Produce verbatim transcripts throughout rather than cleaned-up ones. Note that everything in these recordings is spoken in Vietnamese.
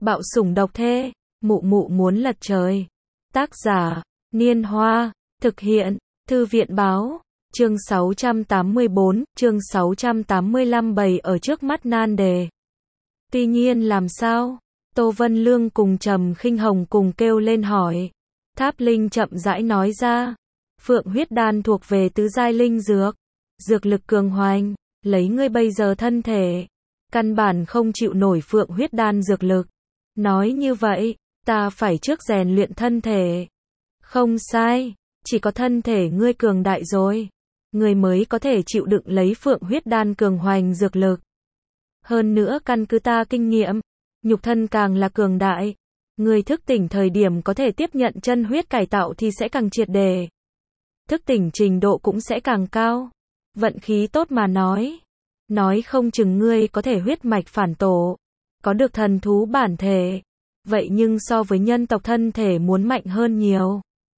Bạo sủng độc thê, mụ mụ muốn lật trời. Tác giả, Niên Hoa, thực hiện, Thư viện báo, chương sáu trăm tám mươi bốn, chương sáu trăm tám mươi lăm bày ở trước mắt nan đề. Tuy nhiên làm sao? Tô Vân Lương cùng Trầm Khinh Hồng cùng kêu lên hỏi. Tháp Linh chậm rãi nói ra. Phượng huyết đan thuộc về tứ giai linh dược. Dược lực cường hoành, lấy ngươi bây giờ thân thể. Căn bản không chịu nổi phượng huyết đan dược lực. Nói như vậy, ta phải trước rèn luyện thân thể. Không sai, chỉ có thân thể ngươi cường đại rồi. Ngươi mới có thể chịu đựng lấy phượng huyết đan cường hoành dược lực. Hơn nữa căn cứ ta kinh nghiệm, nhục thân càng là cường đại. Ngươi thức tỉnh thời điểm có thể tiếp nhận chân huyết cải tạo thì sẽ càng triệt đề. Thức tỉnh trình độ cũng sẽ càng cao. Vận khí tốt mà nói. Nói không chừng ngươi có thể huyết mạch phản tổ. Có được thần thú bản thể. Vậy nhưng so với nhân tộc thân thể muốn mạnh hơn nhiều.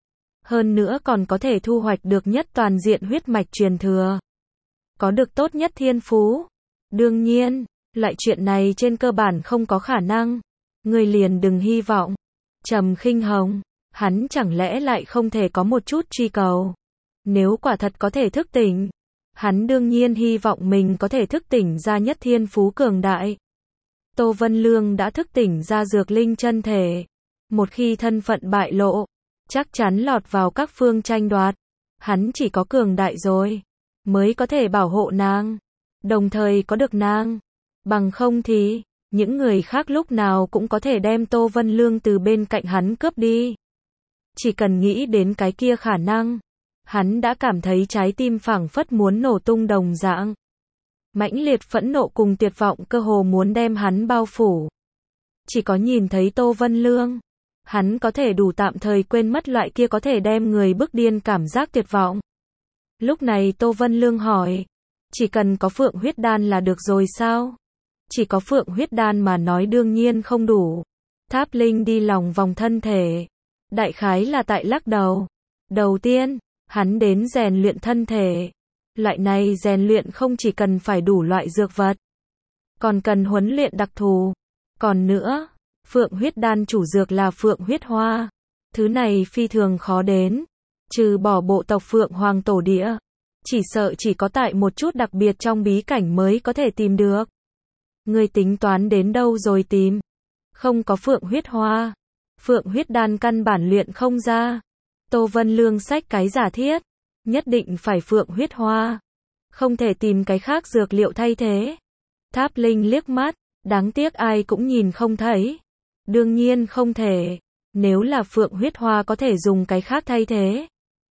Hơn nữa còn có thể thu hoạch được nhất toàn diện huyết mạch truyền thừa. Có được tốt nhất thiên phú. Đương nhiên, loại chuyện này trên cơ bản không có khả năng. Ngươi liền đừng hy vọng. Trầm Khinh Hồng, hắn chẳng lẽ lại không thể có một chút truy cầu. Nếu quả thật có thể thức tỉnh, hắn đương nhiên hy vọng mình có thể thức tỉnh ra nhất thiên phú cường đại. Tô Vân Lương đã thức tỉnh ra dược linh chân thể. Một khi thân phận bại lộ, chắc chắn lọt vào các phương tranh đoạt. Hắn chỉ có cường đại rồi, mới có thể bảo hộ nàng. Đồng thời có được nàng. Bằng không thì, những người khác lúc nào cũng có thể đem Tô Vân Lương từ bên cạnh hắn cướp đi. Chỉ cần nghĩ đến cái kia khả năng, hắn đã cảm thấy trái tim phảng phất muốn nổ tung đồng dạng. Mãnh liệt phẫn nộ cùng tuyệt vọng cơ hồ muốn đem hắn bao phủ. Chỉ có nhìn thấy Tô Vân Lương, hắn có thể đủ tạm thời quên mất loại kia có thể đem người bức điên cảm giác tuyệt vọng. Lúc này Tô Vân Lương hỏi, chỉ cần có phượng huyết đan là được rồi sao? Chỉ có phượng huyết đan mà nói đương nhiên không đủ. Tháp Linh đi lòng vòng thân thể. Đại khái là tại lắc đầu. Đầu tiên, hắn đến rèn luyện thân thể. Loại này rèn luyện không chỉ cần phải đủ loại dược vật, còn cần huấn luyện đặc thù. Còn nữa, phượng huyết đan chủ dược là phượng huyết hoa. Thứ này phi thường khó đến. Trừ bỏ bộ tộc Phượng Hoàng Tổ Địa, chỉ sợ chỉ có tại một chút đặc biệt trong bí cảnh mới có thể tìm được. Ngươi tính toán đến đâu rồi tìm? Không có phượng huyết hoa. Phượng huyết đan căn bản luyện không ra. Tô Vân Lương xách cái giả thiết. Nhất định phải phượng huyết hoa. Không thể tìm cái khác dược liệu thay thế. Tháp Linh liếc mắt. Đáng tiếc ai cũng nhìn không thấy. Đương nhiên không thể. Nếu là phượng huyết hoa có thể dùng cái khác thay thế.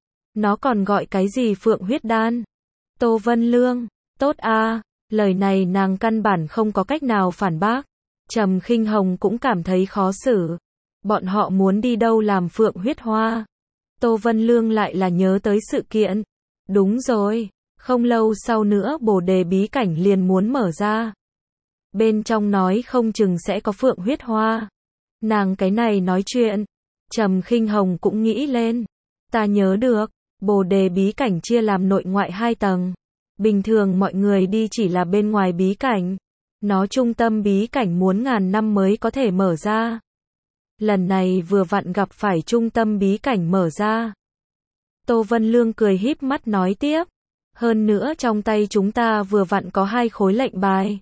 Nó còn gọi cái gì phượng huyết đan? Tô Vân Lương. Tốt a. Lời này nàng căn bản không có cách nào phản bác. Trầm Khinh Hồng cũng cảm thấy khó xử. Bọn họ muốn đi đâu làm phượng huyết hoa? Tô Vân Lương lại là nhớ tới sự kiện. Đúng rồi, không lâu sau nữa bồ đề bí cảnh liền muốn mở ra. Bên trong nói không chừng sẽ có phượng huyết hoa. Nàng cái này nói chuyện. Trầm Khinh Hồng cũng nghĩ lên. Ta nhớ được, bồ đề bí cảnh chia làm nội ngoại hai tầng. Bình thường mọi người đi chỉ là bên ngoài bí cảnh. Nó trung tâm bí cảnh muốn ngàn năm mới có thể mở ra. Lần này vừa vặn gặp phải trung tâm bí cảnh mở ra. Tô Vân Lương cười híp mắt nói tiếp. Hơn nữa trong tay chúng ta vừa vặn có hai khối lệnh bài.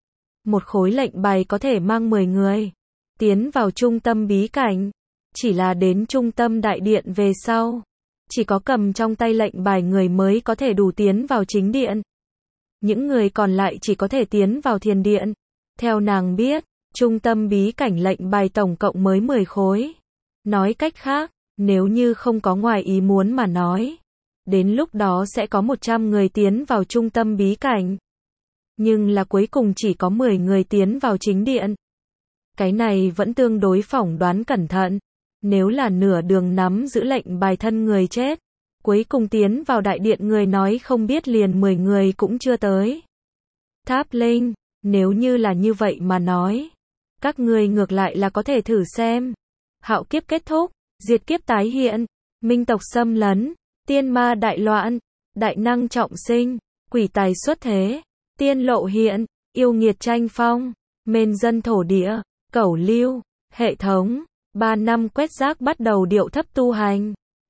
Một khối lệnh bài có thể mang mười người. Tiến vào trung tâm bí cảnh. Chỉ là đến trung tâm đại điện về sau. Chỉ có cầm trong tay lệnh bài người mới có thể đủ tiến vào chính điện. Những người còn lại chỉ có thể tiến vào thiền điện. Theo nàng biết, trung tâm bí cảnh lệnh bài tổng cộng mới mười khối. Nói cách khác, nếu như không có ngoài ý muốn mà nói, đến lúc đó sẽ có một trăm người tiến vào trung tâm bí cảnh. Nhưng là cuối cùng chỉ có mười người tiến vào chính điện. Cái này vẫn tương đối phỏng đoán cẩn thận. Nếu là nửa đường nắm giữ lệnh bài thân người chết, cuối cùng tiến vào đại điện người nói không biết liền mười người cũng chưa tới. Tháp Linh, nếu như là như vậy mà nói, các ngươi ngược lại là có thể thử xem. Hạo kiếp kết thúc, diệt kiếp tái hiện, minh tộc xâm lấn, tiên ma đại loạn, đại năng trọng sinh, quỷ tài xuất thế, tiên lộ hiện, yêu nghiệt tranh phong, mên dân thổ địa, Cẩu lưu, hệ thống, ba năm quét rác bắt đầu điệu thấp tu hành.